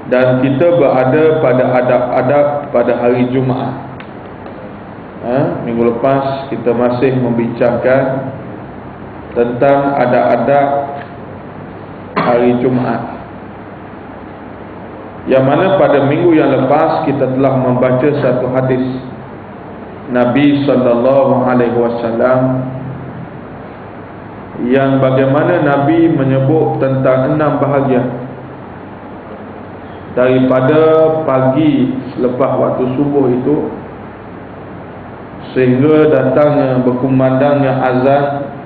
Dan kita berada pada adab-adab pada hari Jumaat. Minggu lepas kita masih membincangkan tentang adab-adab hari Jumaat, yang mana pada minggu yang lepas kita telah membaca satu hadis Nabi SAW, yang bagaimana Nabi menyebut tentang 6 bahagian daripada pagi selepas waktu subuh itu sehingga datangnya berkumandangnya azan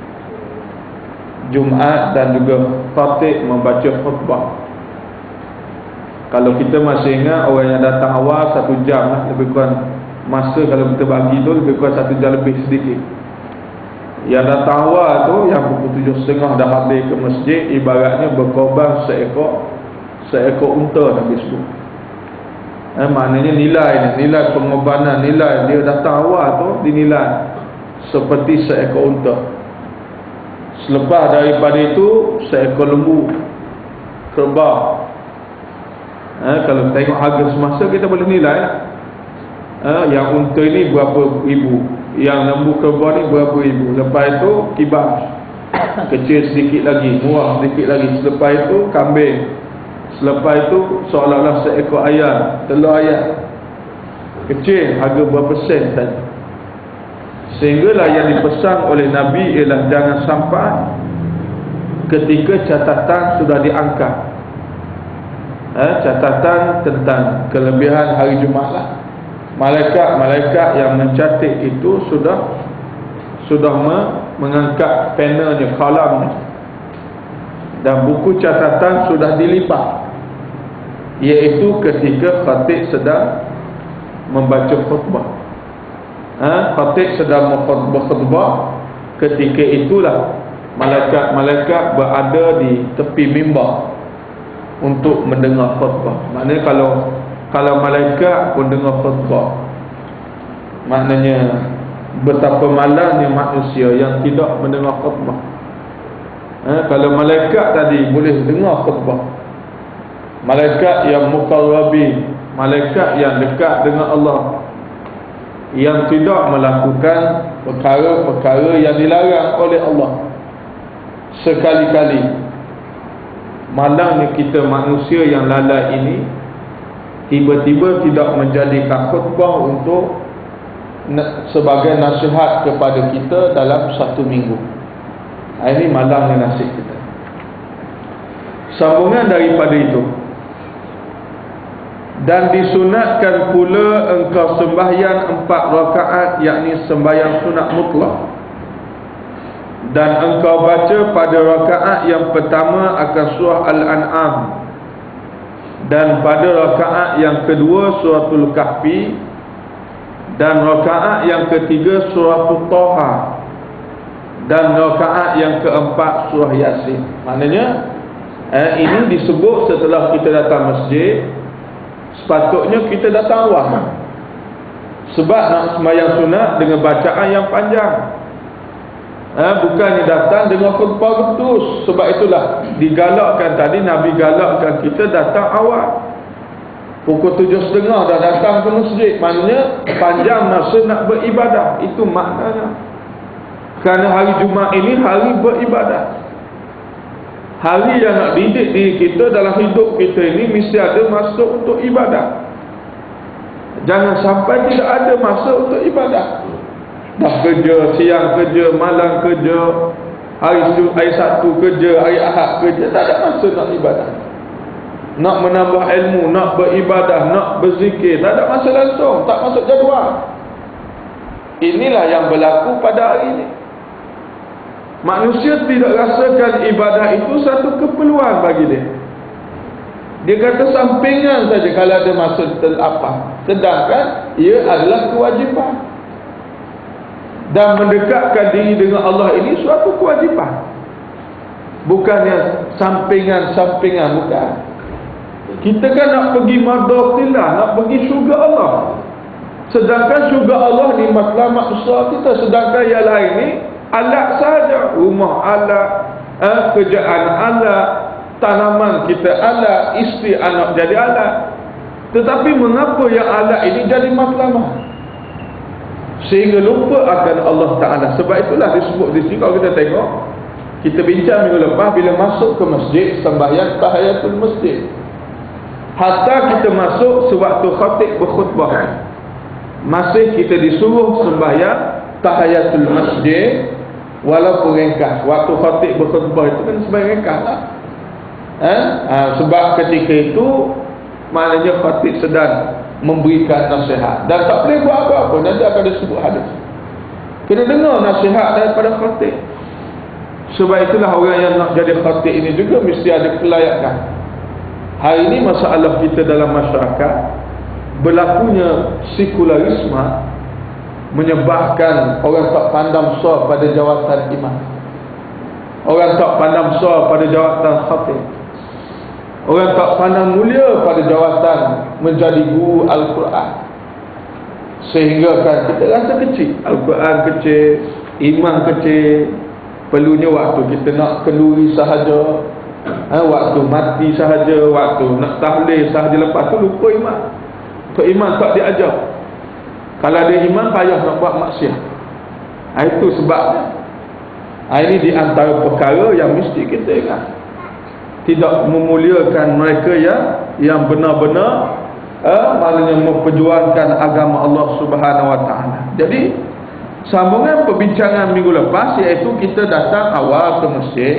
Jumaat dan juga khatib membaca khutbah. Kalau kita masih ingat, orang yang datang awal 1 jam lah, lebih kurang masa kalau kita bagi tu lebih kurang 1 jam lebih sedikit. Yang datang awal tu yang pukul 7.30 dah hadir ke masjid, ibaratnya berkorban seekor unta Nabi sebut. Maknanya nilai pengorbanan, nilai dia datang awal tu dinilai seperti seekor unta. Selepas daripada itu seekor lembu, kerbau. Kalau tengok harga semasa kita boleh nilai yang unta ini berapa ribu, yang lembu kerbau ni berapa ribu. Lepas itu kibas, kecil sedikit lagi, murah sedikit lagi. Selepas itu kambing. Selepas itu seolah-olah seekor ayam, telur ayam kecil, harga berapa sen tadi. Sehinggalah yang dipesan oleh Nabi ialah jangan sampai ketika catatan sudah diangkat, catatan tentang kelebihan hari Jumaat lah, malaikat yang mencatat itu sudah mengangkat panelnya, kalamnya, dan buku catatan sudah dilipat, iaitu ketika khatib sedang membaca khutbah. Khatib sedang berkhutbah, ketika itulah malaikat berada di tepi mimbar untuk mendengar khutbah. Maknanya kalau malaikat pun dengar khutbah, maknanya betapa malangnya manusia yang tidak mendengar khutbah. Kalau malaikat tadi boleh dengar khutbah, malaikat yang muqarrabin, malaikat yang dekat dengan Allah, yang tidak melakukan perkara-perkara yang dilarang oleh Allah sekali-kali. Malangnya kita manusia yang lalai ini tiba-tiba tidak menjadikan khutbah untuk sebagai nasihat kepada kita dalam 1 minggu. Ini malangnya nasib kita. Sambungan daripada itu, dan disunatkan pula engkau sembahyang 4 rakaat, yakni sembahyang sunat mutlak, dan engkau baca pada rakaat yang pertama akan surah Al-An'am, dan pada rakaat yang kedua suratul Kahfi, dan rakaat yang ketiga surah Taha, dan rakaat yang keempat surah Yasin. Maknanya ini disebut setelah kita datang masjid, sepatutnya kita datang awal, sebab nak sembahyang sunat dengan bacaan yang panjang. Bukannya datang dengan khutbah letus. Sebab itulah digalakkan tadi, Nabi galakkan kita datang awal. Pukul 7.30 dah datang ke masjid, maknanya panjang masa nak beribadah. Itu maknanya. Kerana hari Jumaat ini hari beribadah, hari yang nak didik diri kita dalam hidup kita ini mesti ada masa untuk ibadah. Jangan sampai tidak ada masa untuk ibadah. Dah kerja, siang kerja, malam kerja, hari Sabtu kerja, hari Ahad kerja, tak ada masa nak ibadah. Nak menambah ilmu, nak beribadah, nak berzikir, tak ada masa langsung, tak masuk jadual. Inilah yang berlaku pada hari ini. Manusia tidak rasakan ibadah itu satu keperluan bagi dia. Dia kata sampingan saja kalau ada masa terlapar, sedangkan ia adalah kewajipan. Dan mendekatkan diri dengan Allah ini suatu kewajipan, bukannya sampingan-sampingan, bukan. Kita kan nak pergi madhatillah, nak pergi syurga Allah, sedangkan syurga Allah ni matlamat usaha kita. Sedangkan yang lain ni alat saja, rumah alat, kerjaan alat, tanaman kita alat, isteri anak jadi alat. Tetapi mengapa yang alat ini jadi matlamat? Sehingga lupa akan Allah Ta'ala. Sebab itulah disebut di sini, kalau kita tengok, kita bincang minggu lepas, bila masuk ke masjid, sembahyang tahiyatul masjid. Hatta kita masuk sewaktu khatib berkhutbah, masih kita disuruh sembahyang tahiyatul masjid, walaupun ringkas. Waktu khatib berkhutbah itu kan sembahyang ringkas lah. Sebab ketika itu maknanya khatib sedang memberikan nasihat dan tak boleh buat apa-apa, nanti akan disebut hadis. Kena dengar nasihat daripada khatib. Sebab itulah orang yang nak jadi khatib ini juga mesti ada kelayakan. Hari ini masalah kita dalam masyarakat, berlakunya sekularisme menyebabkan orang tak pandang besar pada jawatan imam, orang tak pandang besar pada jawatan khatib, orang tak pandang mulia pada jawatan menjadi guru Al-Quran. Sehingga kan kita rasa kecil, Al-Quran kecil, imam kecil. Perlunya waktu kita nak kenduri sahaja, waktu mati sahaja, waktu nak tahlil sahaja, lepas tu lupa imam. Tok imam tak diajar. Kalau ada imam payah nak buat maksiat. Itu sebabnya. Ini di antara perkara yang mesti kita ingat. Tidak memuliakan mereka yang benar-benar maknanya memperjuangkan agama Allah Subhanahu Wa Taala. Jadi sambungan perbincangan minggu lepas, iaitu kita datang awal ke masjid,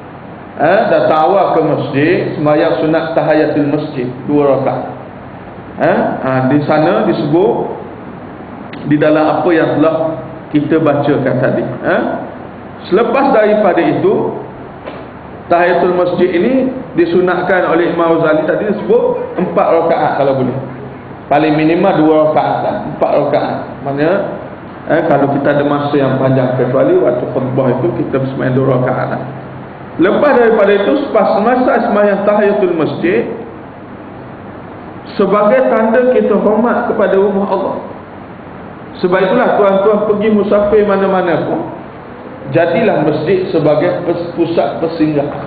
sembahyang sunat tahiyatul masjid 2 rakaat. Di sana disebut di dalam apa yang telah kita bacakan tadi. Selepas daripada itu, tahiyatul masjid ini disunatkan oleh Imam Ghazali tadi, disebut 4 rakaat kalau boleh. Paling minimal 2 rakaat lah, 4 rakaat. Maknanya kalau kita ada masa yang panjang, kecuali waktu khutbah itu kita sembahyang 2 rakaat lah. Lepas daripada itu, semasa sembahyang tahiyatul masjid, sebagai tanda kita hormat kepada rumah Allah. Sebab itulah tuan-tuan pergi musafir mana-mana pun, jadilah masjid sebagai pusat persinggahan.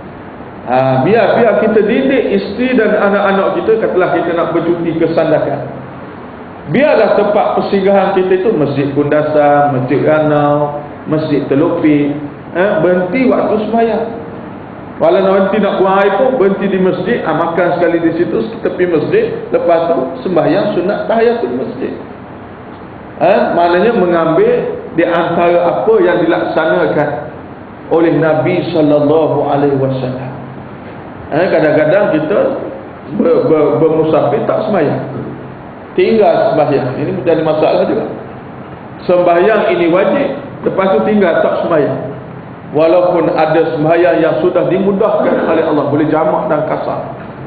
Biar kita didik isteri dan anak-anak kita, katalah kita nak bercuti ke Sandakan, biarlah tempat persinggahan kita itu masjid Kundasan, masjid Ranau, masjid Teluk Pik. Berhenti waktu sembahyang. Walau nanti nak buang air pun berhenti di masjid, makan sekali di situ tepi masjid, lepas tu sembahyang sunat tahiyatul masjid. Maknanya mengambil di antara apa yang dilaksanakan oleh Nabi sallallahu alaihi wasallam. Kadang-kadang kita bermusafir tak sembahyang, tinggal sembahyang. Ini menjadi masalah juga. Sembahyang ini wajib, lepas tu tinggal tak sembahyang. Walaupun ada sembahyang yang sudah dimudahkan oleh Allah, boleh jamak dan kasar.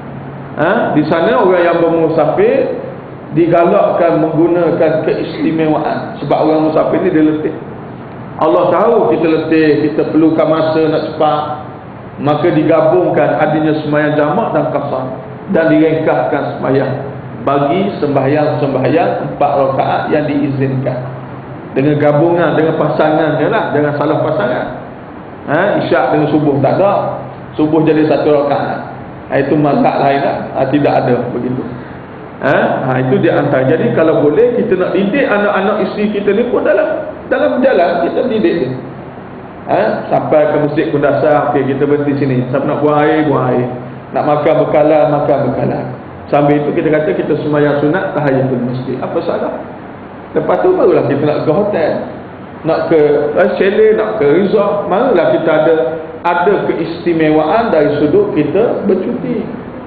Di sana orang yang bermusafir digalakkan menggunakan keistimewaan. Sebab orang musafir ni dia letih. Allah tahu kita letih, kita perlukan masa nak cepat, maka digabungkan adanya sembahyang jamak dan kasar, dan diringkaskan sembahyang bagi sembahyang 4 rakaat yang diizinkan, dengan gabungan, dengan pasangannya lah, jangan salah pasangan. Isyak dengan subuh tak ada, subuh jadi 1 rakaat, itu mazhab lain lah. Tidak ada begitu. Itu di antara. Jadi kalau boleh kita nak didik anak-anak isteri kita ni pun dalam jalan kita didik dia. Sampai ke masjid Kundasan, okey kita berhenti sini. Siapa nak buang air, nak makan bekalan. Sambil itu kita kata kita sembahyang sunat tahiyatul masjid. Apa salah? Lepas tu barulah kita nak ke hotel, nak ke chalet, nak ke resort, barulah kita ada keistimewaan dari sudut kita bercuti.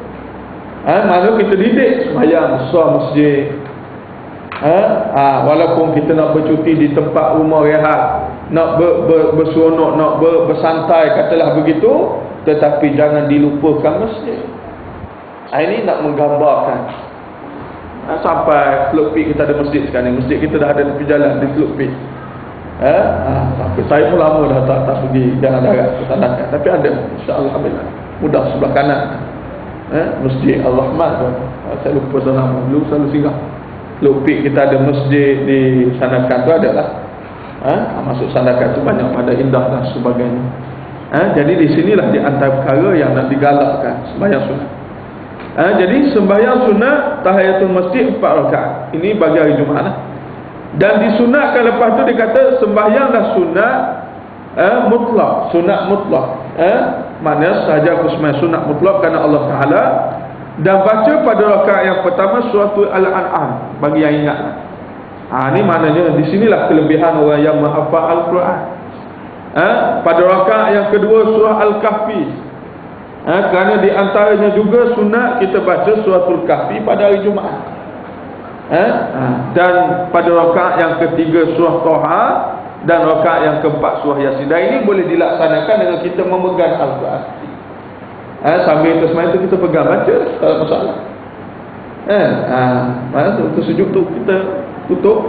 Mana kita didik sembahyang besar masjid. Walaupun kita nak bercuti di tempat rumah rehat, nak berseronok, nak bersantai, katalah begitu, tetapi jangan dilupakan masjid. Ini nak menggambarkan. Sampai Teluk Pik kita ada masjid sekarang ni. Masjid kita dah ada tepi jalan di Teluk Pik. Sampai saya pun lama dah tak pergi jalan darat ke Sandakan, tapi ada, insya-Allah, alhamdulillah. Mudah sebelah kanan. Masjid Al-Rahman tu. Saya lupa nama. Dulu selalu singgah. Teluk Pik kita ada masjid di Sandakan tu, ada lah. Masuk Sandakan tu banyak, ada indah dan sebagainya. Jadi di sinilah di antara perkara yang nak digalakkan sembahyang sunat. Jadi sembahyang sunat tahiyatul masjid 4 rakaat. Ini bagi hari Jumaat lah. Dan disunatkan lepas tu dia kata sembahyanglah sunat mutlak, sunat mutlak. Maknanya sahaja aku sembahyang sunat mutlak kerana Allah Taala, dan baca pada rakaat yang pertama surah Al-An'am bagi yang ingat. Ini maknanya di sinilah kelebihan orang yang menghafal Al-Quran. Pada rakaat yang kedua surah Al-Kahfi. Kerana di antaranya juga sunat kita baca suratul Kahfi pada hari Jumaat. Dan pada rakaat yang ketiga surah Toha, dan rakaat yang keempat surah Yasin. Dan ini boleh dilaksanakan dengan kita memegang Al-Quran. Sambil kita sembahyang tu kita pegang baca, tak ada masalah. Untuk sujud tu kita tutup,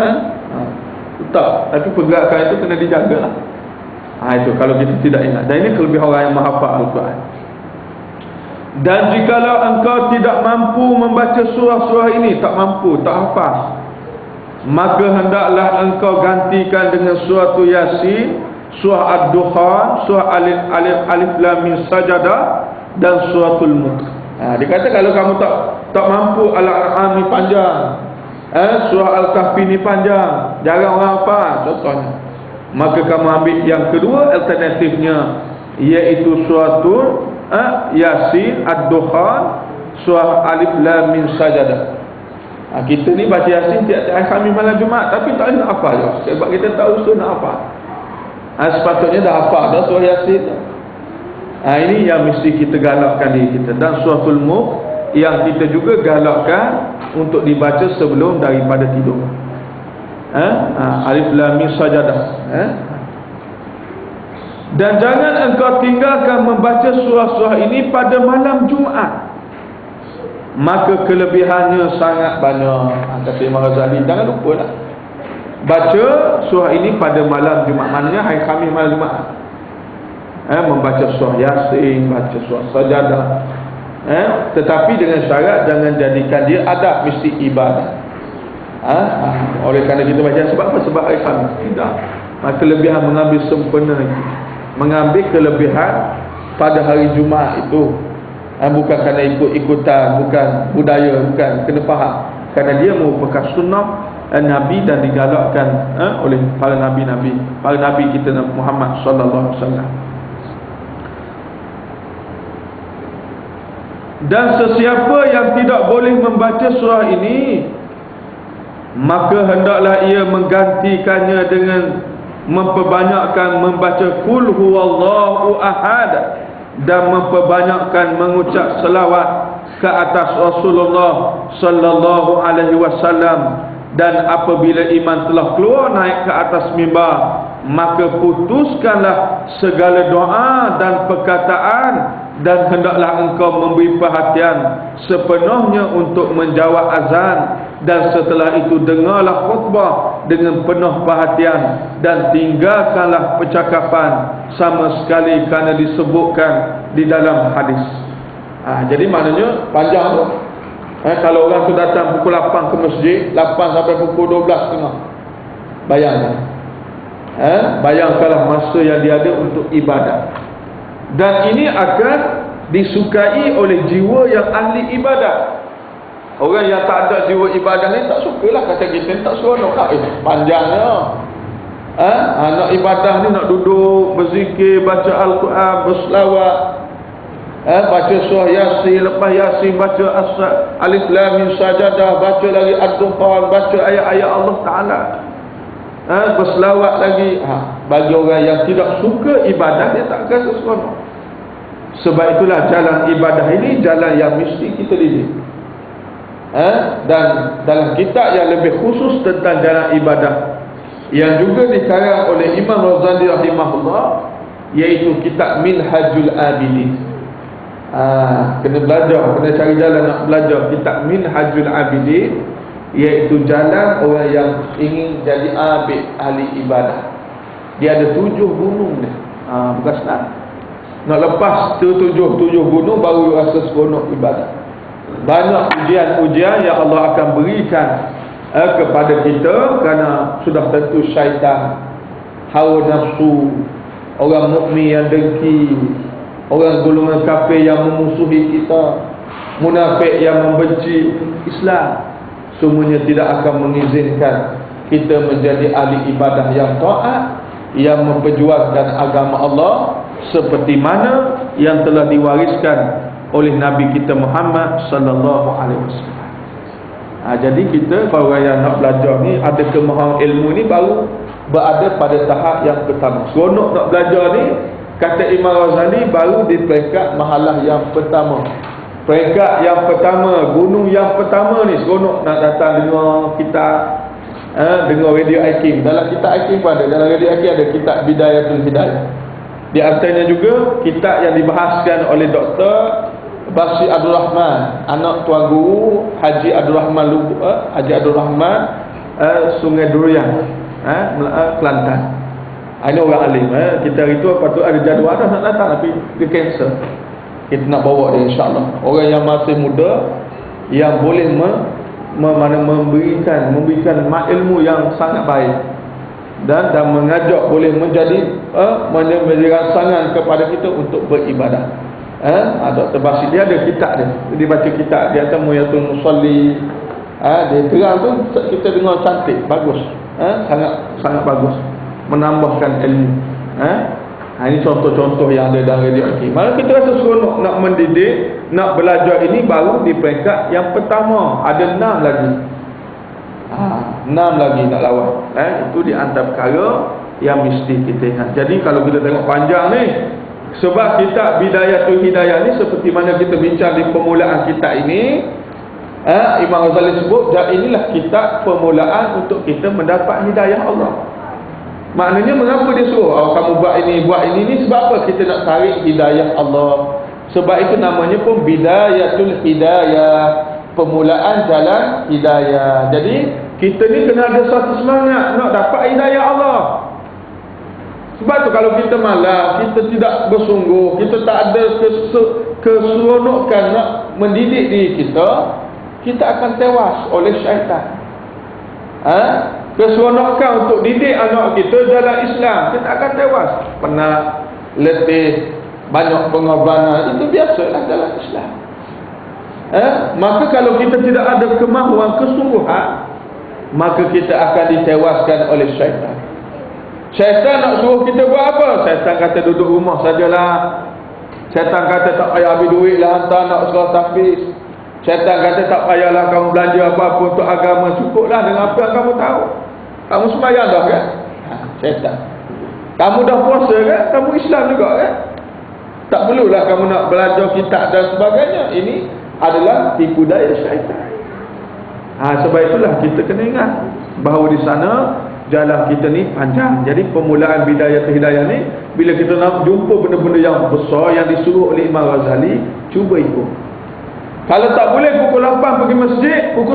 tak, tapi pergerakan itu kena dijaga lah. Itu kalau kita tidak ingat. Dan ini kelebihan orang yang menghafal Al-Quran. Dan jikalau engkau tidak mampu membaca surah-surah ini, tak mampu, tak hafal, maka hendaklah engkau gantikan dengan surah Yasin, surah Ad-Dukhan, surah Alif Lam Mim Sajadah, dan suratul Mulk. Dia kata kalau kamu tak mampu Al-An'am ni panjang, surah Al-Kahfi ni panjang, jarang orang hafal contohnya, maka kamu ambil yang kedua alternatifnya, iaitu suratul Yasin, Ad-Dukhan, surah Alif Lam Mim Sajadah. Kita ni baca Yasin tiap-tiap hari Khamis malam Jumaat, tapi tak nak hafal je, sebab kita tahu usul nak hafal. Sepatutnya dah hafal dah surah Yasin. Ini yang mesti kita galakkan diri kita. Dan suratul Mulk yang kita juga galakkan untuk dibaca sebelum daripada tidur. Alif Lam Mim Sajadah. Dan jangan engkau tinggalkan membaca surah-surah ini pada malam Jumaat, maka kelebihannya sangat banyak. Kata Imam Ghazali, jangan lupa lah baca surah ini pada malam Jumaat. Maknanya hari Khamis malam Jumaat, membaca surah Yasin, baca surah Sajadah, tetapi dengan syarat jangan jadikan dia adab, mesti ibadah. Oleh kerana kita baca sebab apa? Sebab hari Khamis. Tidak. Maka kelebihan mengambil sempurna, mengambil kelebihan pada hari Jumaat itu, bukan kerana ikut-ikutan, bukan budaya, bukan, kena faham kerana dia merupakan sunnah Nabi dan digalakkan oleh para nabi-nabi, para nabi kita Muhammad sallallahu alaihi wasallam. Dan sesiapa yang tidak boleh membaca surah ini, maka hendaklah ia menggantikannya dengan memperbanyakkan membaca Qul huwallahu ahad dan memperbanyakkan mengucap selawat ke atas Rasulullah sallallahu alaihi wasallam. Dan apabila iman telah keluar naik ke atas mimbar, maka putuskanlah segala doa dan perkataan, dan hendaklah engkau memberi perhatian sepenuhnya untuk menjawab azan, dan setelah itu dengarlah khutbah dengan penuh perhatian, dan tinggalkanlah percakapan sama sekali kerana disebutkan di dalam hadis. Jadi maknanya panjang tu. Kalau orang tu datang pukul 8 ke masjid, 8 sampai pukul 12.30, bayangkan. Bayangkanlah masa yang dia ada untuk ibadah. Dan ini akan disukai oleh jiwa yang ahli ibadah. Orang yang tak ada jiwa ibadah ni tak sukalah, kata kita tak seronok lah. Panjangnya. Nak ibadah ni nak duduk berzikir, baca Al-Quran, berselawat, baca surah Yasin, lepas Yasin baca Alif Lam Mim Sajadah, baca lagi Ad-Dukhan, baca ayat-ayat Allah Ta'ala, berselawat lagi. Bagi orang yang tidak suka ibadah, dia tak akan seronok. Sebab itulah jalan ibadah ini jalan yang mesti kita didik. Dan dalam kitab yang lebih khusus tentang jalan ibadah yang juga dikarang oleh Imam Ghazali rahimahullah, iaitu kitab Minhajul Abidin. Kena belajar, kena cari jalan nak belajar kitab Minhajul Abidin, iaitu jalan orang yang ingin jadi abid, ahli ibadah. Dia ada 7 gunung ni. Bukan senang. Nak lepas tu 7 gunung baru rasa seronok ibadah. Banyak ujian-ujian yang Allah akan berikan kepada kita, kerana sudah tentu syaitan, hawa nafsu, orang mukmin yang dengki, orang golongan kafir yang memusuhi kita, munafik yang membenci Islam, semuanya tidak akan mengizinkan kita menjadi ahli ibadah yang taat, yang memperjuangkan agama Allah seperti mana yang telah diwariskan oleh Nabi kita Muhammad sallallahu alaihi wasallam. Jadi kita kalau yang nak belajar ni, ada kemahuan ilmu ni baru berada pada tahap yang pertama. Seronok nak belajar ni, kata Imam Ghazali, baru di peringkat mahalah yang pertama. Peringkat yang pertama, gunung yang pertama ni seronok nak datang dengar kitab, dengar radio Hakim. Dalam kitab Hakim pun ada, dalam radio Hakim ada kitab Bidayatul Hidayah. Di antaranya juga kitab yang dibahaskan oleh Dr. Basri Abdul Rahman, anak Tuan Guru Haji Abdul Rahman Haji Abdul Rahman Sungai Durian, Kelantan. Ini orang alim. Kita hari tu patut ada jadual dah nak datang, tapi dia cancel. Kita nak bawa dia insya-Allah. Orang yang masih muda yang boleh memberikan ilmu yang sangat baik dan mengajak, boleh menjadi rangsangan kepada kita untuk beribadah. Dr. Basri dia ada kitab dia baca kitab dia atas Muyatul Musalli. Dia terang tu kita dengar cantik, bagus, sangat bagus, menambahkan ilmu. Ini contoh-contoh yang ada dalam radio Hakim. Maka kita rasa seronok nak mendidik, nak belajar ini baru di peringkat yang pertama. Ada 6 lagi. 6 lagi nak lawan. Itu di antara perkara yang mesti kita ingat. Jadi kalau kita tengok panjang ni, sebab kitab Bidayatul Hidayah ni seperti mana kita bincang di permulaan kitab ini, Imam Ghazali sebut, inilah kitab permulaan untuk kita mendapat hidayah Allah. Maknanya mengapa dia suruh kamu buat ini ni, sebab apa kita nak tarik hidayah Allah. Sebab itu namanya pun Bidayatul Hidayah, permulaan jalan hidayah. Jadi kita ni kena ada satu semangat nak dapat hidayah Allah. Sebab tu kalau kita malas, kita tidak bersungguh, kita tak ada keseronokan nak mendidik diri kita, kita akan tewas oleh syaitan. Keseronokan untuk didik anak kita jalan Islam, kita akan tewas. Penat, letih, banyak pengorbanan, itu biasalah dalam Islam. Maka kalau kita tidak ada kemahuan kesungguhan, maka kita akan ditewaskan oleh syaitan. Syaitan nak suruh kita buat apa? Syaitan kata duduk rumah sajalah. Syaitan kata tak payah habis duit lah hantar nak sekolah tahfiz. Syaitan kata tak payahlah kamu belanja apa-apa untuk agama, cukuplah dengan apa yang kamu tahu. Kamu sembahyang dah kan? Syaitan. Kamu dah puasa kan? Kamu Islam juga kan? Tak perlulah kamu nak belajar kitab dan sebagainya. Ini adalah tipu daya syaitan. Sebab itulah kita kena ingat bahawa di sana jalan kita ni panjang. Jadi permulaan Bidayatul Hidayah ni, bila kita nak jumpa benda-benda yang besar yang disuruh oleh Imam Ghazali, cuba ikut. Kalau tak boleh pukul 8 pergi masjid, pukul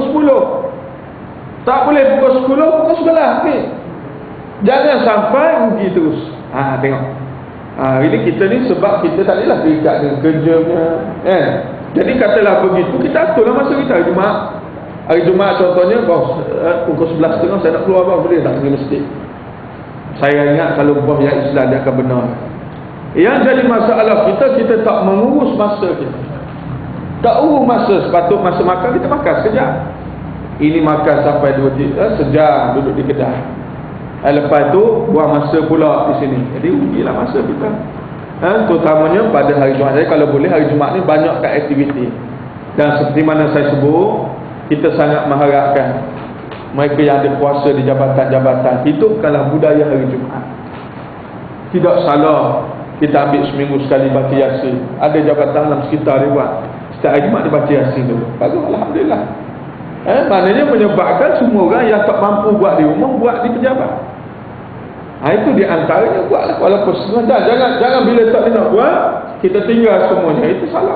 10. Tak boleh pukul 10, pukul 11 ni. Jangan sampai rugi terus. Tengok. Ini kita ni sebab kita tak bolehlah terikat dengan kerjanya. Jadi katalah begitu, kita aturlah masa kita hari Jumaat. Hari Jumaat contohnya, bos, pukul 11.30 saya nak keluar, bos, boleh tak pergi masjid? Saya ingat kalau bos yang Islam dia akan benar. Yang jadi masalah kita tak mengurus masa kita. Tak urus masa, sepatut masa makan kita makan sekejap. Ini makan sampai 2 sejam duduk di kedai. Lepas tu buang masa pula di sini. Jadi rugilah masa kita. Terutamanya pada hari Jumaat. Jadi kalau boleh hari Jumaat ni banyakkan aktiviti. Dan seperti mana saya sebut, kita sangat mengharapkan mereka yang ada kuasa di jabatan-jabatan, hidupkanlah budaya hari Jumaat. Tidak salah kita ambil seminggu sekali baca Yasin. Ada jabatan dalam sekitar dia buat setiap hari Jumaat dia baca Yasin dulu. Bagus, alhamdulillah. Maknanya menyebabkan semua orang yang tak mampu buat di rumah, buat di pejabat. Itu di antaranya, buatlah walaupun sebentar. Jangan bila tak nak buat kita tinggal semuanya, itu salah.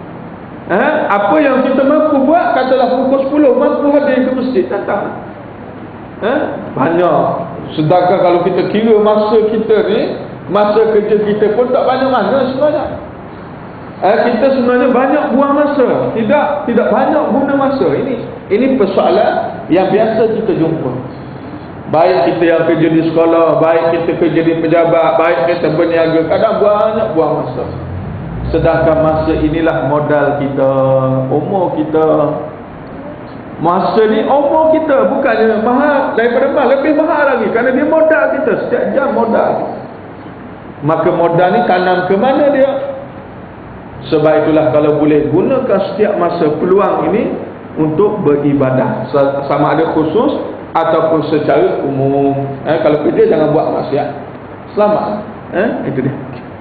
Apa yang kita mampu buat, katalah pukul 10 mampu hadir ke masjid, datang. Banyak. Sedangkan kalau kita kira masa kita ni, masa kerja kita pun tak banyak mana sebenarnya. Kita sebenarnya banyak buang masa, tidak banyak guna masa. Ini persoalan yang biasa kita jumpa. Baik kita yang kerja di sekolah, baik kita kerja di pejabat, baik kita berniaga, kadang banyak buang masa. Sedangkan masa inilah modal kita, umur kita. Masa ni umur kita bukannya mahal, daripada mahal, lebih mahal lagi, kerana dia modal kita, setiap jam modal kita. Maka modal ni tanam ke mana dia? Sebab itulah kalau boleh gunakan setiap masa peluang ini untuk beribadah, sama ada khusus ataupun secara umum. Kalau kerja jangan buat maksiat, selamat. Itu dia.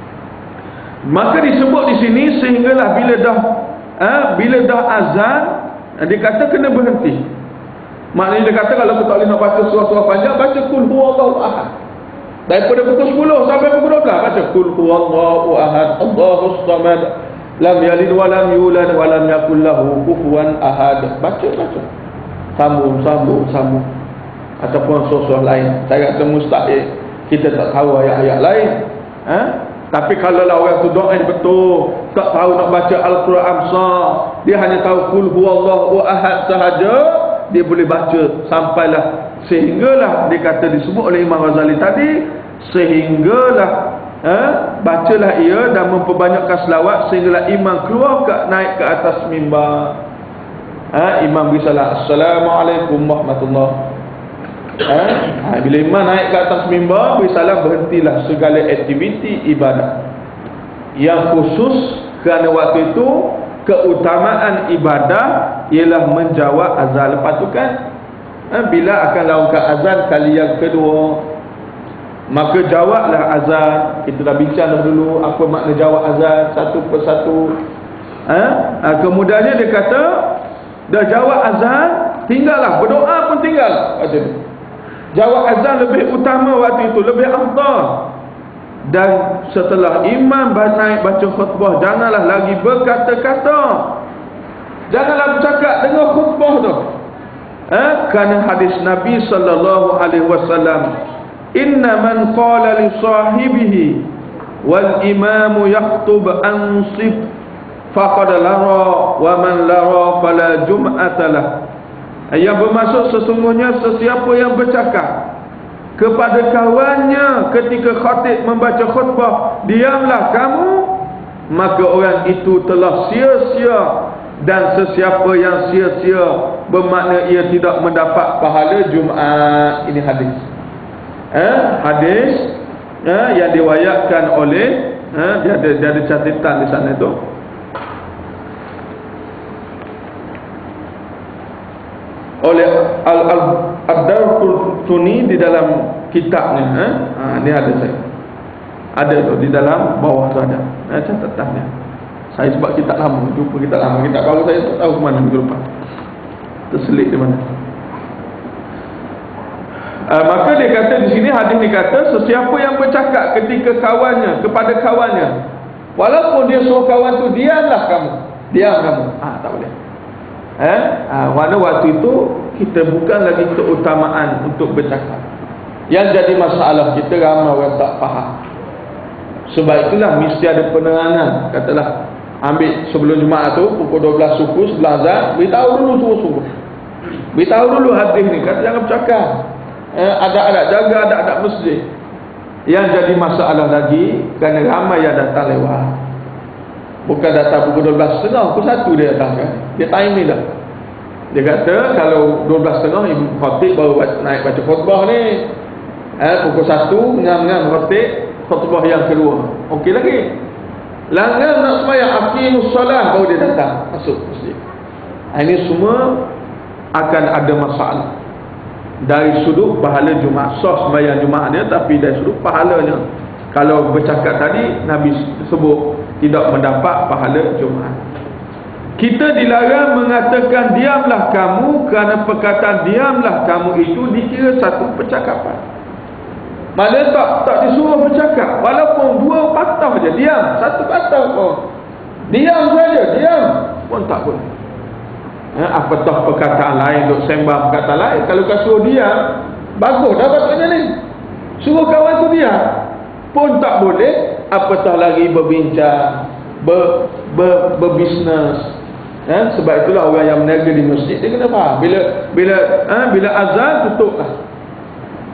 Maka disebut di sini sehinggalah bila dah azan, dia kata kena berhenti. Maknanya dia kata kalau kita tak boleh nak baca surah-surah panjang, baca qul huwallahu ahad. Daripada pukul 10 sampai pukul 12 baca qul huwallahu ahad, Allahus samad, lam yalid wa lam yulad wa lam yakul lahu kufuwan ahad. Baca. Sambung. Ataupun surah lain. Saya rasa mustahil kita tak tahu ayat-ayat lain. Tapi kalau lah orang tu doa betul, tak tahu nak baca Al-Quran sah, dia hanya tahu qul huwallahu ahad sahaja, dia boleh baca sampailah, sehinggalah dia kata disebut oleh Imam Ghazali tadi, sehinggalah bacalah ia dan memperbanyakkan selawat sehinggalah imam keluar naik ke atas mimbar. Imam bersalam, Assalamualaikum warahmatullahi. Bila imam naik ke atas mimbar, bersalam, berhentilah segala aktiviti ibadah. Yang khusus kerana waktu itu keutamaan ibadah ialah menjawab azan. Lepas tu kan bila akan lakukan azan kali yang kedua, maka jawablah azan. Kita dah bincang dulu apa makna jawab azan satu persatu. Kemudiannya dia kata dah jawab azan, tinggallah berdoa pun tinggal. Macam tu. Jawab azan lebih utama waktu itu, lebih afdal. Dan setelah imam naik baca khutbah, janganlah lagi berkata-kata, janganlah bercakap dengan khutbah tu. Kerana hadis Nabi sallallahu alaihi wasallam, inna man qala li sahibihi wal imamu yaktub ansif faqad lara wa man lara fala jum'atalah. Yang bermaksud sesungguhnya sesiapa yang bercakap kepada kawannya ketika khatib membaca khutbah, diamlah kamu, maka orang itu telah sia-sia. Dan sesiapa yang sia-sia bermakna ia tidak mendapat pahala Jumaat. Ini hadis. Hadis yang diriwayatkan oleh dia ada catatan di sana tu. Oleh Ad-Darqutni di dalam kitabnya. Ni ada saya. Ada tu di dalam bawah tu ada. Catatannya. Saya sebab kitab lama, jumpa kitab lama, kitab baru saya tak tahu ke mana minggu lepas. Terselit di mana. Maka dia kata di sini, hadis ni kata sesiapa yang bercakap ketika kawannya, kepada kawannya, walaupun dia suruh kawan tu diamlah kamu, tak boleh. Pada waktu itu kita bukan lagi keutamaan untuk bercakap. Yang jadi masalah kita ramai orang tak faham. Sebab itulah mesti ada penerangan. Katalah ambil sebelum Jumaat tu pukul 12 suku sebelah azan, beritahu dulu suruh-suruh. Beritahu dulu hadis ni, kata jangan bercakap. Ada jaga ada masjid. Yang jadi masalah lagi kerana ramai yang datang lewat. Bukan datang pukul 12.30, pukul 1 dia datang kan. Dia timing dah. Dia kata kalau 12.30 ibu khatib baru naik baca khutbah ni. Pukul 1 ngam-ngam khatib khutbah yang kedua. Okey lagi. Langgar nak sembahyang aqimus solah baru dia datang masuk masjid. Ini semua akan ada masalah. Dari sudut pahala Jumaat, sah sembahyang Jumaat dia, tapi dari sudut pahalanya, kalau bercakap tadi Nabi sebut tidak mendapat pahala Jumaat. Kita dilarang mengatakan diamlah kamu, kerana perkataan diamlah kamu itu dikira satu percakapan. Mana tak disuruh bercakap, walaupun 2 patah saja diam, 1 patah pun diam saja, diam pun tak boleh. Apatah perkataan lain, duk sembang perkataan lain. Kalau kau suruh diam, bagus dah patutnya ni. Suruh kawan tu diam pun tak boleh. Apatah lagi berbincang, berbisnes. Sebab itulah orang yang berniaga di masjid dia kena faham. Bila azan tutuplah.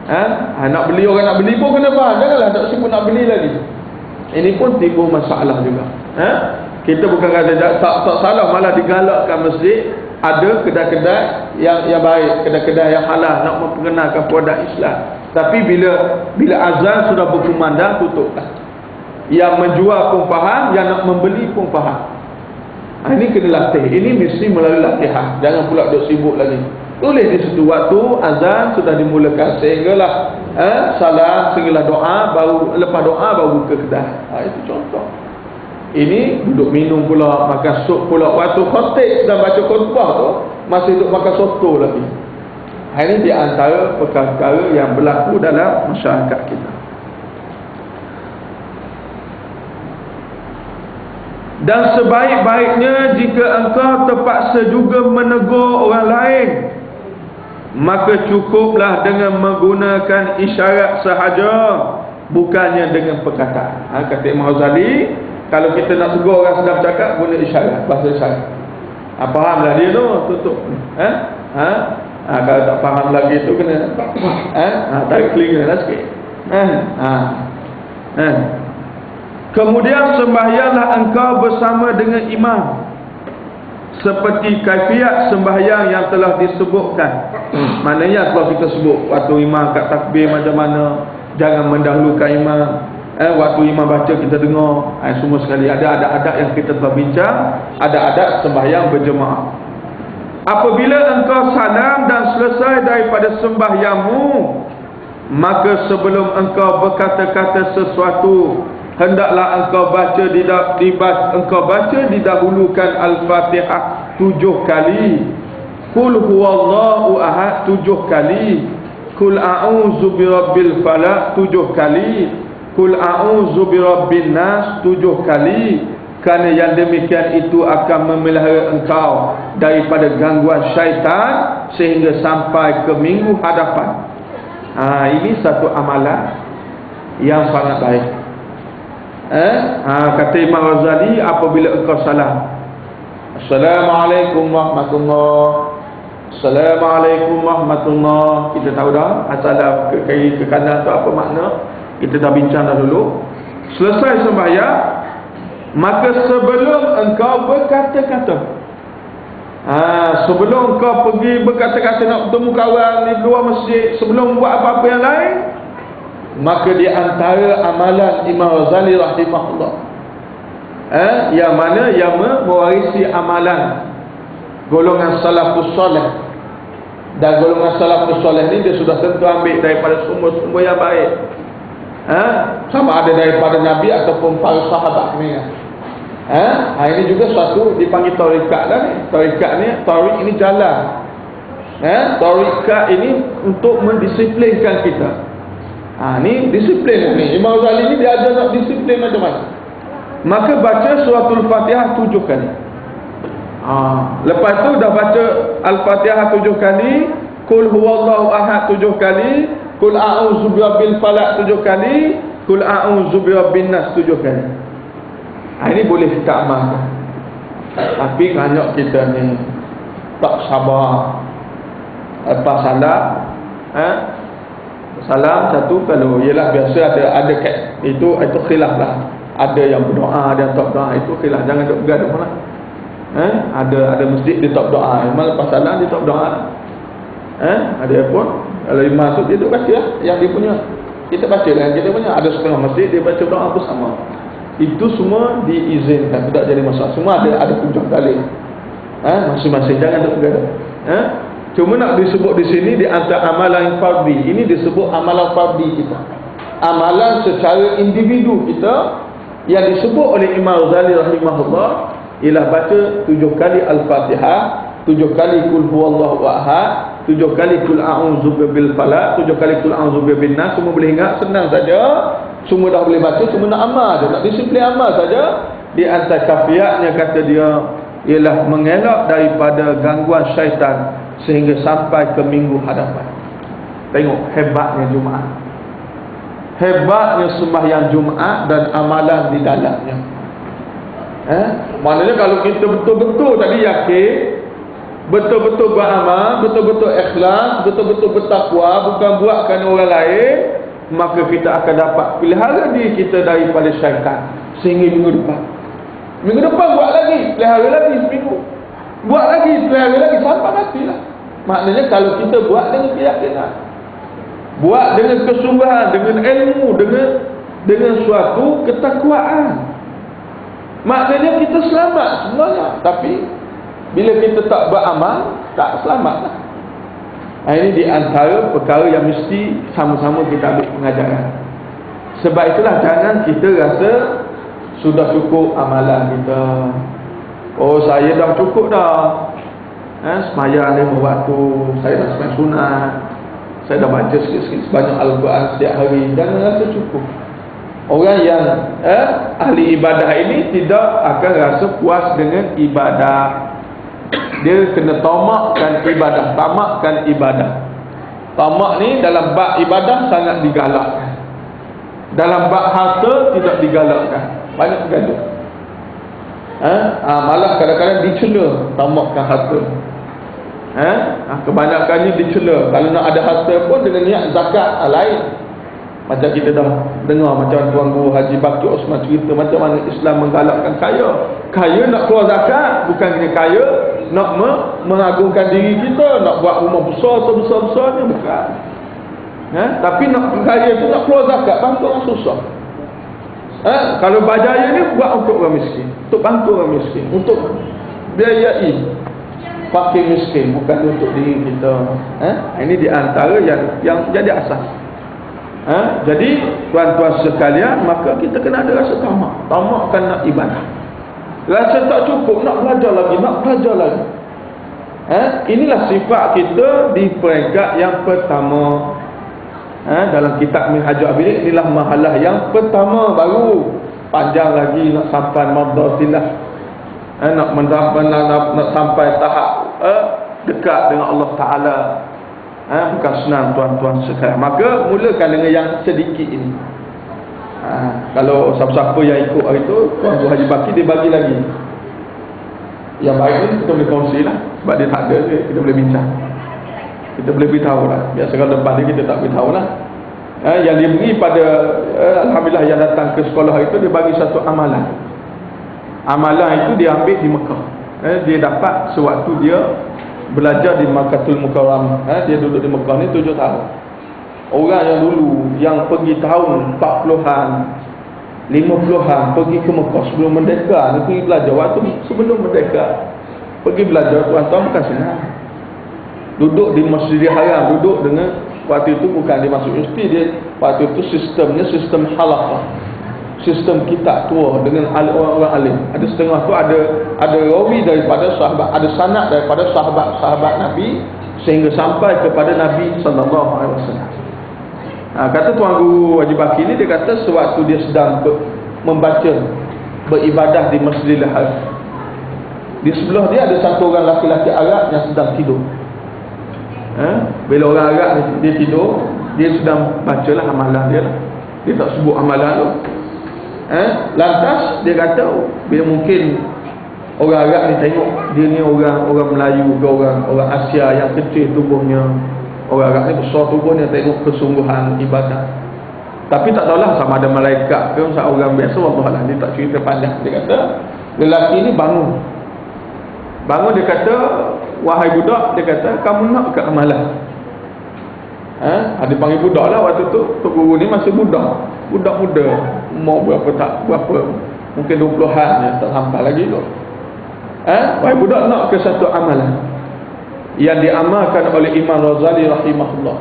Nak beli, orang nak beli pun kena faham. Janganlah tak sibuk nak beli lagi. Ini pun timbul masalah juga. Kita bukan kata tak salah, malah digalakkan masjid ada kedai-kedai yang baik, kedai-kedai yang halal nak memperkenalkan produk Islam. Tapi bila azan sudah berkumandang, tutuplah. Yang menjual pun faham, yang nak membeli pun faham. Ini kena latih. Ini mesti melalui latihan. Jangan pula duk sibuk lagi. Tulis di situ waktu azan sudah dimulakan, sehinggalah salam, sehinggalah doa, baru lepas doa baru buka kedai. Itu contoh. Ini duduk minum pula, makan sup pula. Waktu khotib dan baca khutbah tu masih duduk makan soto lagi. Ini di antara perkara-perkara yang berlaku dalam masyarakat kita. Dan sebaik-baiknya jika engkau terpaksa juga menegur orang lain, maka cukuplah dengan menggunakan isyarat sahaja, bukannya dengan perkataan. Kata Imam Ghazali, kalau kita nak tegur orang sedang bercakap, guna isyarat, bahasa isyarat. Fahamlah dia tu, tutup. Kalau tak faham lagi tu kena tarik telinga lah sikit. Kemudian sembahyanglah engkau bersama dengan imam, seperti kaifiat sembahyang yang telah disebutkan. Maknanya kalau kita sebut waktu imam kat takbir macam mana, jangan mendahulukan imam. Waktu imam baca kita dengar. Semua sekali ada adat yang kita telah bincang. Ada adat sembahyang berjemaah. Apabila engkau salam dan selesai daripada sembahyangmu, maka sebelum engkau berkata-kata sesuatu, hendaklah engkau baca didahulukan Al-Fatihah 7 kali, Qul huwallahu ahad 7 kali, Qul a'udzu birabbil falaq 7 kali, Qul a'udzu birabbin nas 7 kali. Kerana yang demikian itu akan memelihara engkau daripada gangguan syaitan sehingga sampai ke minggu hadapan. Ini satu amalan yang sangat baik. Kata Imam Ghazali, apabila engkau salam, Assalamualaikum warahmatullahi, Assalamualaikum warahmatullahi, kita tahu dah salam ke kiri ke kanan tu apa makna, kita dah bincang dah dulu. Selesai sembahyang, maka sebelum engkau berkata-kata, sebelum engkau pergi berkata-kata nak bertemu kawan di luar masjid, sebelum buat apa-apa yang lain, maka di antara amalan Imam Ghazali rahimahullah, yang mana yang mewarisi amalan golongan salafus soleh. Dan golongan salafus soleh ni dia sudah tentu ambil daripada sumber-sumber yang baik, sama ada daripada Nabi ataupun para sahabat ni. Ini juga suatu dipanggil tarikat lah ni. Tarikat ni, tarik ini jalan. Tarikat ini untuk mendisiplinkan kita. Ni disiplin ni. Imam Ghazali ni dia ajar nak disiplin macam mana. Maka baca suratul Fatihah 7 kali. Lepas tu dah baca Al-Fatihah 7 kali, Qul huwallahu ahad 7 kali, Qul a'udzu birabbil falaq 7 kali, Qul a'udzu birabbin nas 7 kali. Ini boleh kita amalkan. Tapi banyak kita ni tak sabar. Lepas salam, salam satu, kalau ialah biasa ada itu khilaf lah. Ada yang berdoa, ada yang tak doa, itu khilaf. Jangan duk bergaduh lah. Ada masjid dia tak doa, imam lepas salam dia tak doa. Ada pun kalau imam tu dia duk baca lah yang dia punya. Kita baca lah kita punya. Ada setengah masjid dia baca doa bersama. Itu semua diizinkan, tidak jadi masalah. Semua ada hujah dalil. Masing-masing, jangan nak bergaduh. Cuma nak disebut di sini di antara amalan fardhi. Ini disebut amalan fardhi kita. Amalan secara individu kita yang disebut oleh Imam Ghazali rahimahullah ialah baca 7 kali Al-Fatihah, 7 kali Qul huwallahu ahad, 7 kali Qul a'udzu birabbil falaq, 7 kali Qul a'udzu birabbin nas. Semua boleh ingat, senang saja. Semua dah boleh baca, cuma nak amal je, nak disiplin amal saja. Di antara kafiatnya kata dia ialah mengelak daripada gangguan syaitan sehingga sampai ke minggu hadapan. Tengok hebatnya Jumaat, hebatnya sembahyang Jumaat dan amalan di dalamnya. Maknanya kalau kita betul-betul tadi yakin betul-betul beramal, betul-betul ikhlas, betul-betul bertakwa, bukan buat kerana orang lain, maka kita akan dapat pelihara diri kita daripada syaitan sehingga minggu depan buat lagi, pelihara lagi seminggu, buat lagi, pelihara lagi sampai matilah. Maknanya kalau kita buat dengan keyakinan, buat dengan kesungguhan, dengan ilmu, dengan suatu ketakwaan, maknanya kita selamat sebenarnya. Tapi bila kita tak beramal, tak selamat lah. Ini di antara perkara yang mesti sama-sama kita ambil pengajaran. Sebab itulah jangan kita rasa sudah cukup amalan kita. Oh, saya dah cukup dah. Sembahyang 5 waktu, saya dah sembahyang sunat, saya dah baca sikit-sikit sebanyak Al-Quran setiap hari. Jangan rasa cukup. Orang yang ahli ibadah ini tidak akan rasa puas dengan ibadah. Dia kena tamakkan ibadah. Tamakkan ibadah. Tamak ni dalam bab ibadah sangat digalakkan. Dalam bab harta tidak digalakkan. Banyak gaduh. Malah kadang-kadang dicela tamakkan harta. Kebanyakannya dicela. Kalau nak ada harta pun dengan niat zakat lain. Macam kita dah dengar macam Tuan Guru Haji Bakti Osman cerita macam mana Islam menggalakkan kaya. Kaya nak keluar zakat, bukan kena kaya nak mengagungkan diri kita, nak buat rumah besar sebesar-besarnya, bukan. Tapi nak kaya tu nak keluar zakat, bantu orang susah. Kalau berjaya ni buat untuk orang miskin, untuk bantu orang miskin, untuk biayai fakir miskin, bukan untuk diri kita. Ini di antara yang jadi asas. Jadi tuan-tuan sekalian, maka kita kena ada rasa tamak. Tamakkan nak ibadah. Rasa tak cukup, nak belajar lagi. Inilah sifat kita di peringkat yang pertama. Dalam kitab Minhajul Abidin, inilah mahalah yang pertama, baru panjang lagi nak sampai madrasilah. Nak sampai tahap dekat dengan Allah Ta'ala. Bukan senang tuan-tuan sekalian. Maka mulakan dengan yang sedikit ini. Kalau siapa-siapa yang ikut hari itu, Tuan Guru Haji Baki dia bagi lagi. Yang baik ni kita boleh kongsi lah. Sebab dia tak ada, kita boleh bincang, kita boleh beritahu lah. Biasa kalau depan dia kita tak beritahu lah. Yang dia beri pada alhamdulillah yang datang ke sekolah itu, dia bagi satu amalan. Amalan itu dia ambil di Mekah. Dia dapat sewaktu dia belajar di Makkatul Mukarramah. Dia duduk di Mekah ni 7 tahun. Orang yang dulu yang pergi tahun 40-an, 50-an pergi ke Mekah sebelum merdeka, dia pergi belajar waktu sebelum merdeka. Pergi belajar tuan-tuan bukan senang. Duduk di Masjidil Haram, duduk dengan, waktu itu bukan dia masuk universiti, dia waktu itu sistemnya sistem halaqah, sistem kitab tua dengan orang alim. Ada setengah tu ada rawi daripada sahabat, ada sanad daripada sahabat Nabi sehingga sampai kepada Nabi sallallahu alaihi wasallam. Kata Tuan Guru Haji Baki ni, dia kata sewaktu dia sedang membaca, beribadah di Masjidil Haram, di sebelah dia ada satu orang laki-laki Arab yang sedang tidur. Bila orang Arab dia tidur, dia sedang bacalah amalan dia lah. Dia tak sebut amalan tu. Lantas dia kata, bila mungkin orang Arab ni tengok dia ni orang Melayu ke orang Asia yang kecil tubuhnya, orang Arab ni besar tubuhnya, tengok kesungguhan ibadah. Tapi tak tahulah sama ada malaikat ke orang biasa, wallahualam. Dia tak cerita panjang. Dia kata lelaki ni bangun, dia kata, wahai budak, dia kata, kamu nak ke amalan? Dia panggil budak lah waktu tu. Tok Guru ni masih budak muda, umur berapa, mungkin 20-an ya, tak sampai lagi tu. Wahai budak, nak ke satu amalan yang diamalkan oleh Imam Razali rahimahullah.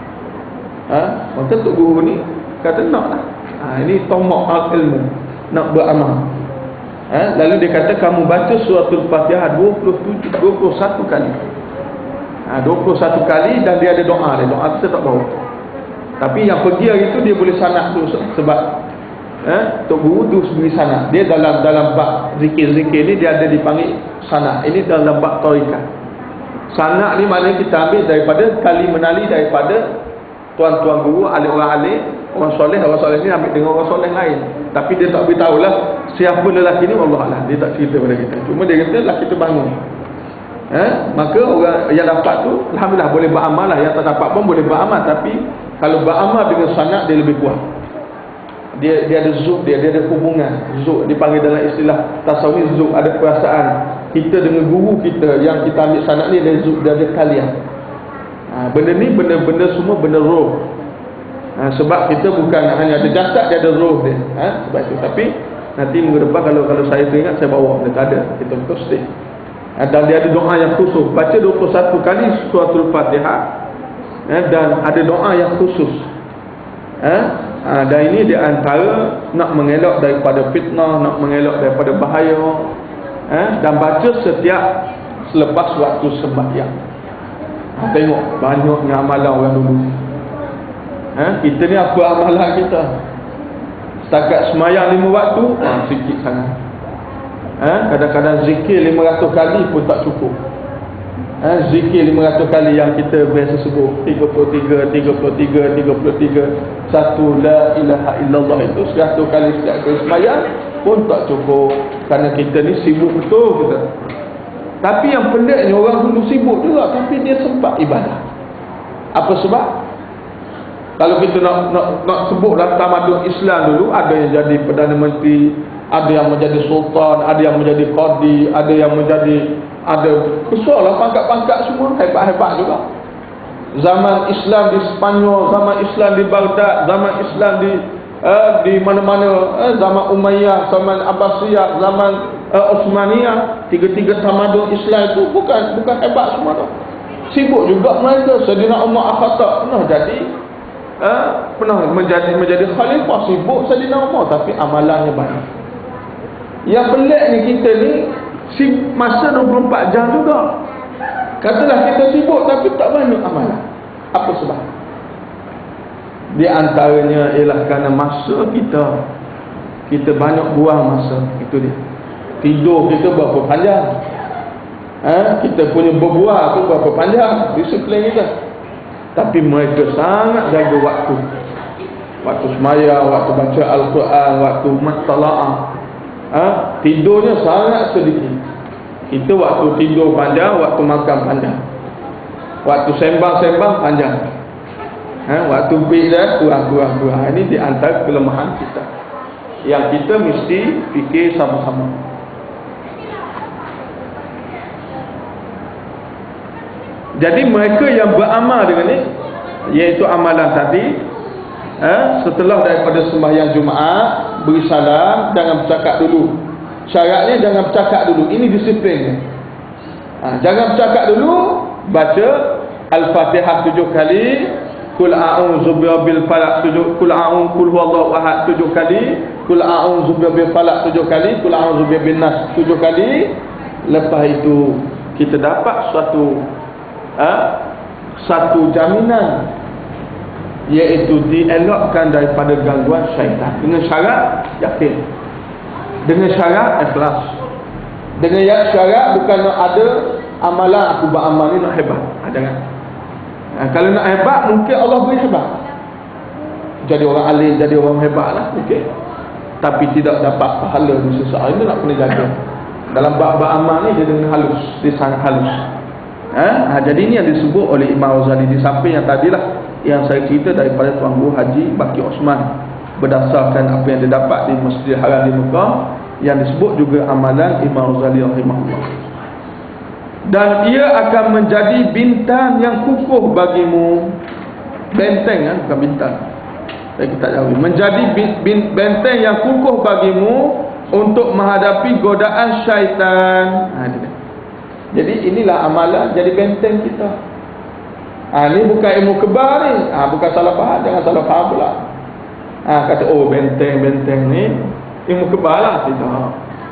Maka Tok Guru ni kata nak lah. Ini tamak ilmu, nak beramal. Lalu dia kata, kamu baca suratul Fatihah 21 kali. 21 kali, dan dia ada doa. Doa kita tak bawa. Tapi yang pergi hari itu dia boleh sanad tu, sebab Tok Guru tu beri sanad. Dia dalam bab zikir-zikir ni dia ada dipanggil sanad. Ini dalam bab tarikat. Sanad ni maknanya kita ambil daripada kali menali daripada tuan-tuan guru, orang alim, orang soleh ni ambil dengan orang soleh lain. Tapi dia tak beritahulah siapa lelaki ni, wallahualam. Dia tak cerita pada kita. Cuma dia kata lelaki tu bangun. Maka orang yang dapat tu alhamdulillah boleh beramal lah. Yang tak dapat pun boleh beramal. Tapi kalau beramal dengan sanad, dia lebih kuat. Dia ada zuk, dia ada hubungan. Zuk dipanggil dalam istilah tasawuf ni, zuk, ada perasaan kita dengan guru kita yang kita ambil sanad ni, ada zuk, dia ada kalian. Benda ni benda semua benda roh. Sebab kita bukan hanya ada jasad, dia ada roh dia. Sebab itu. Tapi nanti minggu depan kalau saya teringat, saya bawa benda tak ada. Kita betul stay. Dan dia ada doa yang khusus. Baca 21 kali suratul Fatihah. Dan ada doa yang khusus. Dan ini di antara nak mengelak daripada fitnah, nak mengelak daripada bahaya. Dan baca setiap selepas waktu sembahyang. Tengok banyaknya amalan orang dulu. Kita ni apa amalan kita? Setakat sembahyang 5 waktu, sikit sangat. Kadang-kadang zikir 500 kali pun tak cukup. Zikir 500 kali yang kita biasa sebut 33 satu la ilaha illallah itu 100 kali setiap kali sembahyang pun tak cukup. Kerana kita ni sibuk betul kita. Tapi yang peliknya, orang dulu sibuk juga tapi dia sempat ibadah. Apa sebab? Kalau kita nak sebut dalam tamadun Islam dulu, ada yang jadi Perdana Menteri, ada yang menjadi sultan, ada yang menjadi qadi, ada yang menjadi, ada besarlah pangkat-pangkat semua, hebat-hebat juga. Zaman Islam di Sepanyol, zaman Islam di Baghdad, zaman Islam di mana-mana, zaman Umayyah, zaman Abbasiyah, zaman Osmaniyah, tiga-tiga tamadun Islam itu bukan hebat semua tu. Sibuk juga mereka. Sayyidina Umar Al-Khattab pernah menjadi khalifah, sibuk Sayyidina Umar, tapi amalannya banyak. Yang pelik ni, kita ni masa 24 jam juga. Katalah kita sibuk tapi tak banyak amalan. Apa sebab? Di antaranya ialah kerana masa kita banyak buang masa. Itu dia. Tidur kita berapa panjang? Kita punya berbual tu berapa panjang? Disiplin kita. Tapi mereka sangat jaga waktu. Waktu sembahyang, waktu baca Al-Quran, waktu mattala'ah. Tidurnya sangat sedikit. Itu waktu tidur panjang, waktu makan panjang, waktu sembang-sembang panjang, waktu bidah kurang. Ini di antara kelemahan kita yang kita mesti fikir sama-sama. Jadi mereka yang beramal dengan ini, iaitu amalan tadi, setelah daripada sembahyang Jumaat, beri salam, jangan bercakap dulu. Syaratnya jangan bercakap dulu. Ini disiplinnya. Jangan bercakap dulu. Baca Al-Fatihah 7 kali, Qul a'udzu birabbil falaq 7, Qul a'udzu qul huwallahu ahad 7 kali, Qul a'udzu birabbil falaq 7 kali, Qul a'udzu birabbin nas 7 kali. Lepas itu kita dapat satu jaminan, iaitu dielakkan daripada gangguan syaitan. Dengan syarat yakin, dengan syarat ikhlas, dengan syarat bukan nak ada amalan aku beramal ni nak hebat. Jangan. Kalau nak hebat, mungkin Allah beri hebat, jadi orang alim, jadi orang hebat lah mungkin. Tapi tidak dapat pahala di sesaat ini, nak kena jaga. Dalam bab-bab amal ni dia dengan halus, dia sangat halus. Jadi ini yang disebut oleh Imam Ghazali. Di samping yang tadilah yang saya cerita daripada Tuan Guru Haji Baki Osman, berdasarkan apa yang dia dapat di Masjidil Haram di Mekah, yang disebut juga amalan Imam Ghazali rahimahullah. Dan ia akan menjadi bintang yang kukuh bagimu. Benteng bukan bintang, saya tak tahu. Menjadi benteng yang kukuh bagimu untuk menghadapi godaan syaitan. Jadi inilah amalan jadi benteng kita. Ini bukan ilmu kebal ni. Bukan salah faham, jangan salah faham pula. Kata benteng ni ilmu kebal lah. Tidak.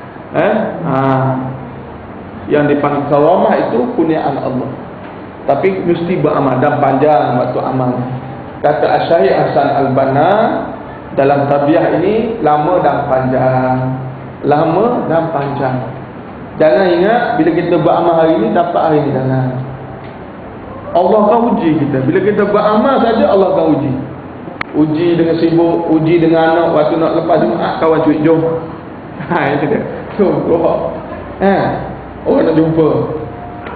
Yang dipanggil karamah itu kurniaan Allah. Tapi mesti beramal dan panjang waktu amal. Kata Asy-Syaikh Hasan Al-Banna, dalam tabiah ini lama dan panjang. Lama dan panjang. Jangan ingat bila kita beramal hari ini dapat hari ini, jangan. Allah akan uji kita. Bila kita beramal saja Allah akan uji. Uji dengan sibuk, uji dengan anak, waktu nak lepas Jumaat kawan cuik jom. Itu dia. Jom keluar. Orang nak jumpa.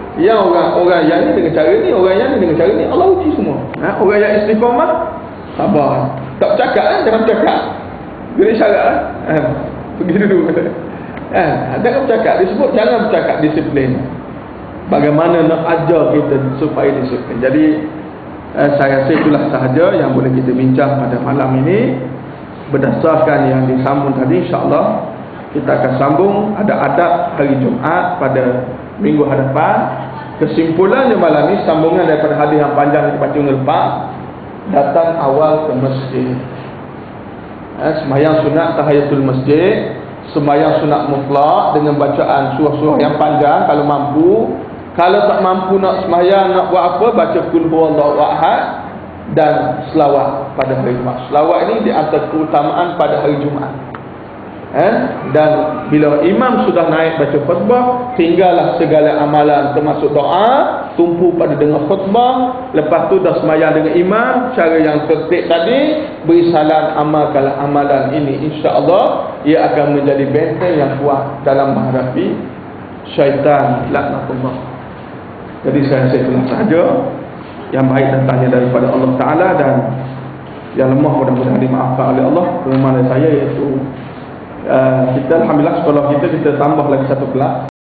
Yang orang yang ni dengan cara ni, orang yang ni dengan cara ni, Allah uji semua. Orang yang istiqamah sabar. Tak bercakap jangan bercakap. Beri syarat pergi dulu. Jangan bercakap, disebut jangan bercakap, disiplin. Bagaimana nak ajar kita supaya disiplin. Jadi saya rasa itulah sahaja yang boleh kita bincang pada malam ini. Berdasarkan yang disambung tadi, insya-Allah kita akan sambung ada adab hari Jumaat pada minggu hadapan. Kesimpulannya malam ini sambungan daripada hadis yang panjang kita baca minggu lepas. Datang awal ke masjid. Sembahyang sunat tahiyatul masjid, sembahyang sunat mutlak dengan bacaan surah-surah yang panjang kalau mampu. Kalau tak mampu nak sembahyang, nak buat apa, baca qul huwallahu ahad dan selawat pada hari Jumaat. Selawat ini di antara keutamaan pada hari Jumaat. Dan bila imam sudah naik baca khutbah, tinggallah segala amalan termasuk doa, tumpu pada dengar khutbah. Lepas tu dah sembahyang dengan imam, cara yang tertib tadi, beri salam, amalkanlah amalan ini, insya-Allah ia akan menjadi benteng yang kuat dalam menghadapi syaitan laknatullah. Jadi saya rasa itulah sahaja yang baik datangnya daripada Allah Ta'ala, dan yang lemah mudah-mudahan dimaafkan oleh Allah. Kemana saya iaitu kita alhamdulillah sekolah kita tambah lagi satu kelas.